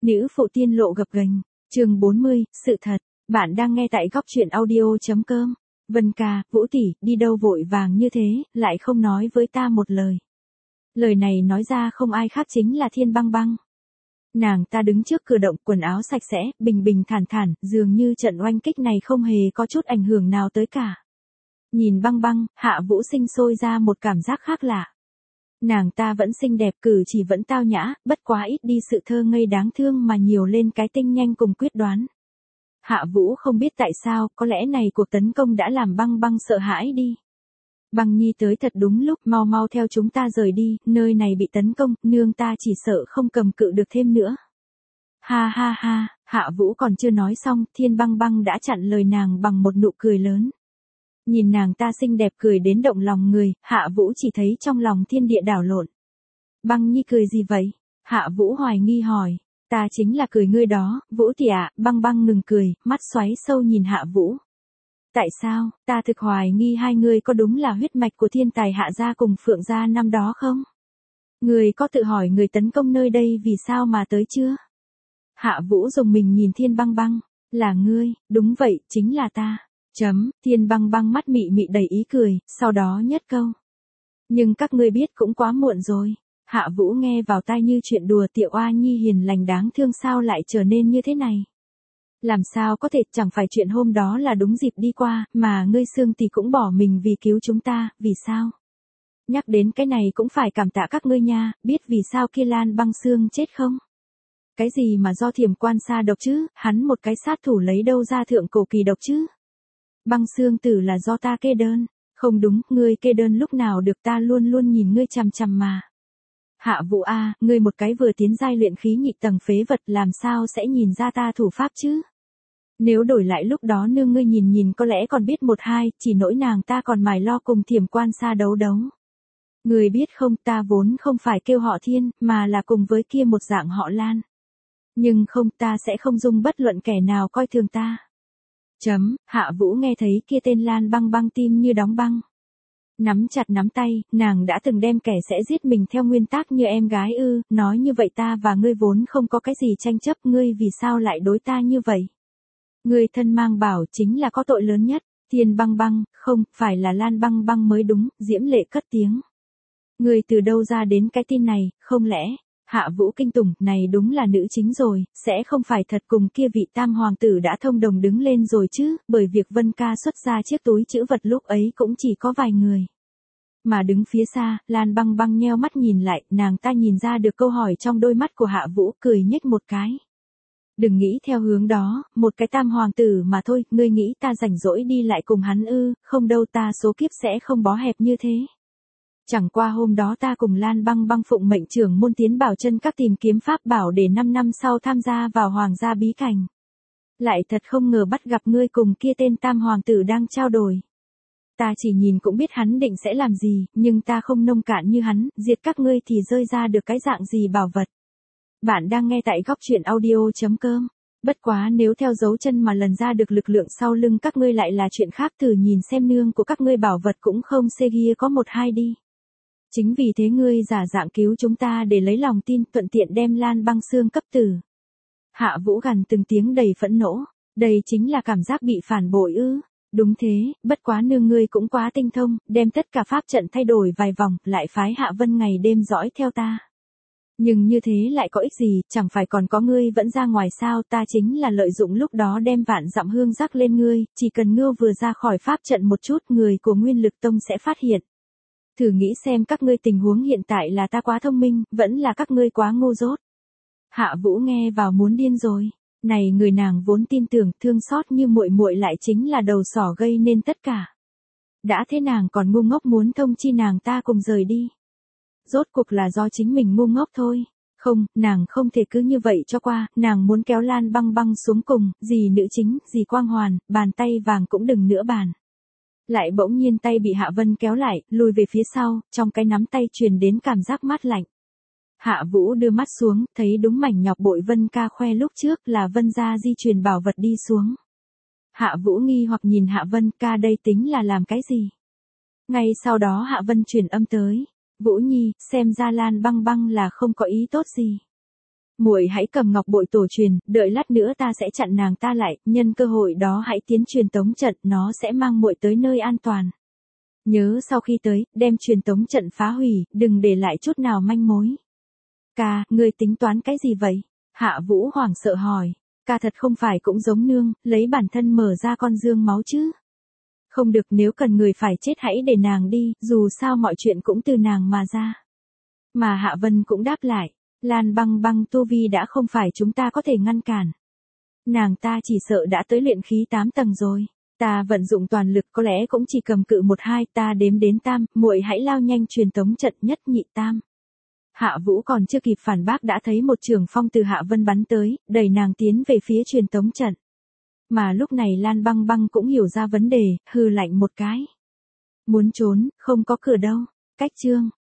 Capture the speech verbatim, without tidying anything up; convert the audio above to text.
Nữ phụ tiên lộ gập ghềnh, chương bốn mươi, sự thật, bạn đang nghe tại góc truyện audio.com. Vân ca, Vũ tỷ, đi đâu vội vàng như thế, lại không nói với ta một lời. Lời này nói ra không ai khác chính là Thiên Băng Băng. Nàng ta đứng trước cửa động, quần áo sạch sẽ, bình bình thản thản, dường như trận oanh kích này không hề có chút ảnh hưởng nào tới cả. Nhìn Băng Băng, Hạ Vũ sinh sôi ra một cảm giác khác lạ. Nàng ta vẫn xinh đẹp, cử chỉ vẫn tao nhã, bất quá ít đi sự thơ ngây đáng thương mà nhiều lên cái tinh nhanh cùng quyết đoán. Hạ Vũ không biết tại sao, có lẽ này cuộc tấn công đã làm Băng Băng sợ hãi đi. Băng Nhi tới thật đúng lúc, mau mau theo chúng ta rời đi, nơi này bị tấn công, nương ta chỉ sợ không cầm cự được thêm nữa. Ha ha ha, Hạ Vũ còn chưa nói xong, Thiên Băng Băng đã chặn lời nàng bằng một nụ cười lớn. Nhìn nàng ta xinh đẹp cười đến động lòng người, Hạ Vũ chỉ thấy trong lòng thiên địa đảo lộn. Băng Nhi cười gì vậy? Hạ Vũ hoài nghi hỏi. Ta chính là cười ngươi đó, Vũ tỷ ạ. Băng Băng ngừng cười, mắt xoáy sâu nhìn Hạ Vũ. Tại sao, ta thực hoài nghi hai người có đúng là huyết mạch của thiên tài Hạ gia cùng Phượng gia năm đó không? Người có tự hỏi người tấn công nơi đây vì sao mà tới chưa? Hạ Vũ dùng mình nhìn Thiên Băng Băng. Là ngươi, đúng vậy, chính là ta. Chấm, Thiên Băng Băng mắt mị mị đầy ý cười, sau đó nhất câu. Nhưng các ngươi biết cũng quá muộn rồi. Hạ Vũ nghe vào tai như chuyện đùa, Tiểu Oa Nhi hiền lành đáng thương sao lại trở nên như thế này. Làm sao có thể, chẳng phải chuyện hôm đó là đúng dịp đi qua, mà ngươi Sương tỷ cũng bỏ mình vì cứu chúng ta, vì sao? Nhắc đến cái này cũng phải cảm tạ các ngươi nha, biết vì sao kia Lan Băng Sương chết không? Cái gì mà do Thiểm Quan sa độc chứ, hắn một cái sát thủ lấy đâu ra thượng cổ kỳ độc chứ? Băng Sương tử là do ta kê đơn. Không đúng, ngươi kê đơn lúc nào được, ta luôn luôn nhìn ngươi chằm chằm mà. Hạ Vũ a, ngươi một cái vừa tiến giai luyện khí nhị tầng phế vật làm sao sẽ nhìn ra ta thủ pháp chứ? Nếu đổi lại lúc đó nương ngươi nhìn nhìn có lẽ còn biết một hai, chỉ nỗi nàng ta còn mải lo cùng Thiểm Quan sa đấu đấu. Ngươi biết không, ta vốn không phải kêu họ Thiên, mà là cùng với kia một dạng họ Lan. Nhưng không, ta sẽ không dung bất luận kẻ nào coi thường ta. Chấm, Hạ Vũ nghe thấy kia tên Lan Băng Băng tim như đóng băng. Nắm chặt nắm tay, nàng đã từng đem kẻ sẽ giết mình theo nguyên tắc như em gái ư, nói như vậy ta và ngươi vốn không có cái gì tranh chấp, ngươi vì sao lại đối ta như vậy? Ngươi thân mang bảo chính là có tội lớn nhất, Thiên Băng Băng, không, phải là Lan Băng Băng mới đúng, Diễm Lệ cất tiếng. Ngươi từ đâu ra đến cái tin này, không lẽ? Hạ Vũ kinh tủng, này đúng là nữ chính rồi, sẽ không phải thật cùng kia vị tam hoàng tử đã thông đồng đứng lên rồi chứ, bởi việc Vân ca xuất ra chiếc túi trữ vật lúc ấy cũng chỉ có vài người. Mà đứng phía xa, Lan Băng Băng nheo mắt nhìn lại, nàng ta nhìn ra được câu hỏi trong đôi mắt của Hạ Vũ, cười nhếch một cái. Đừng nghĩ theo hướng đó, một cái tam hoàng tử mà thôi, ngươi nghĩ ta rảnh rỗi đi lại cùng hắn ư, không đâu, ta số kiếp sẽ không bó hẹp như thế. Chẳng qua hôm đó ta cùng Lan Băng Băng phụng mệnh trưởng môn tiến Bảo Chân các tìm kiếm pháp bảo để năm năm sau tham gia vào hoàng gia bí cảnh. Lại thật không ngờ bắt gặp ngươi cùng kia tên tam hoàng tử đang trao đổi. Ta chỉ nhìn cũng biết hắn định sẽ làm gì, nhưng ta không nông cạn như hắn, diệt các ngươi thì rơi ra được cái dạng gì bảo vật. Bạn đang nghe tại góc truyện audio.com. Bất quá nếu theo dấu chân mà lần ra được lực lượng sau lưng các ngươi lại là chuyện khác, thử nhìn xem nương của các ngươi bảo vật cũng không xê ghia có một hai đi. Chính vì thế ngươi giả dạng cứu chúng ta để lấy lòng tin, thuận tiện đem Lan Băng Sương cấp tử. Hạ Vũ gằn từng tiếng đầy phẫn nộ, đây chính là cảm giác bị phản bội ư? Đúng thế, bất quá nương ngươi cũng quá tinh thông, đem tất cả pháp trận thay đổi vài vòng, lại phái Hạ Vân ngày đêm dõi theo ta. Nhưng như thế lại có ích gì, chẳng phải còn có ngươi vẫn ra ngoài sao, ta chính là lợi dụng lúc đó đem vạn dặm hương rắc lên ngươi, chỉ cần ngươi vừa ra khỏi pháp trận một chút, người của Nguyên Lực Tông sẽ phát hiện. Thử nghĩ xem các ngươi tình huống hiện tại là ta quá thông minh, vẫn là các ngươi quá ngu dốt. Hạ Vũ nghe vào muốn điên rồi. Này người nàng vốn tin tưởng, thương xót như muội muội lại chính là đầu sỏ gây nên tất cả. Đã thế nàng còn ngu ngốc muốn thông chi nàng ta cùng rời đi. Rốt cuộc là do chính mình ngu ngốc thôi. Không, nàng không thể cứ như vậy cho qua, nàng muốn kéo Lan Băng Băng xuống cùng, gì nữ chính, gì quang hoàn, bàn tay vàng cũng đừng nữa bàn. Lại bỗng nhiên tay bị Hạ Vân kéo lại, lùi về phía sau, trong cái nắm tay truyền đến cảm giác mát lạnh. Hạ Vũ đưa mắt xuống, thấy đúng mảnh nhọc bội Vân ca khoe lúc trước là Vân gia di truyền bảo vật đi xuống. Hạ Vũ nghi hoặc nhìn Hạ Vân ca đây tính là làm cái gì? Ngay sau đó Hạ Vân truyền âm tới. Vũ Nhi, xem ra Lan Băng Băng là không có ý tốt gì. Muội hãy cầm ngọc bội tổ truyền, đợi lát nữa ta sẽ chặn nàng ta lại, nhân cơ hội đó hãy tiến truyền tống trận, nó sẽ mang muội tới nơi an toàn. Nhớ sau khi tới, đem truyền tống trận phá hủy, đừng để lại chút nào manh mối. Ca, ngươi tính toán cái gì vậy? Hạ Vũ hoảng sợ hỏi. Ca thật không phải cũng giống nương, lấy bản thân mở ra con dương máu chứ. Không được, nếu cần người phải chết hãy để nàng đi, dù sao mọi chuyện cũng từ nàng mà ra. Mà Hạ Vân cũng đáp lại, Lan Băng Băng tu vi đã không phải chúng ta có thể ngăn cản. Nàng ta chỉ sợ đã tới luyện khí tám tầng rồi. Ta vận dụng toàn lực có lẽ cũng chỉ cầm cự một hai, ta đếm đến tam, muội hãy lao nhanh truyền tống trận nhất nhị tam. Hạ Vũ còn chưa kịp phản bác đã thấy một trường phong từ Hạ Vân bắn tới, đẩy nàng tiến về phía truyền tống trận. Mà lúc này Lan Băng Băng cũng hiểu ra vấn đề, hừ lạnh một cái. Muốn trốn, không có cửa đâu. Cách chương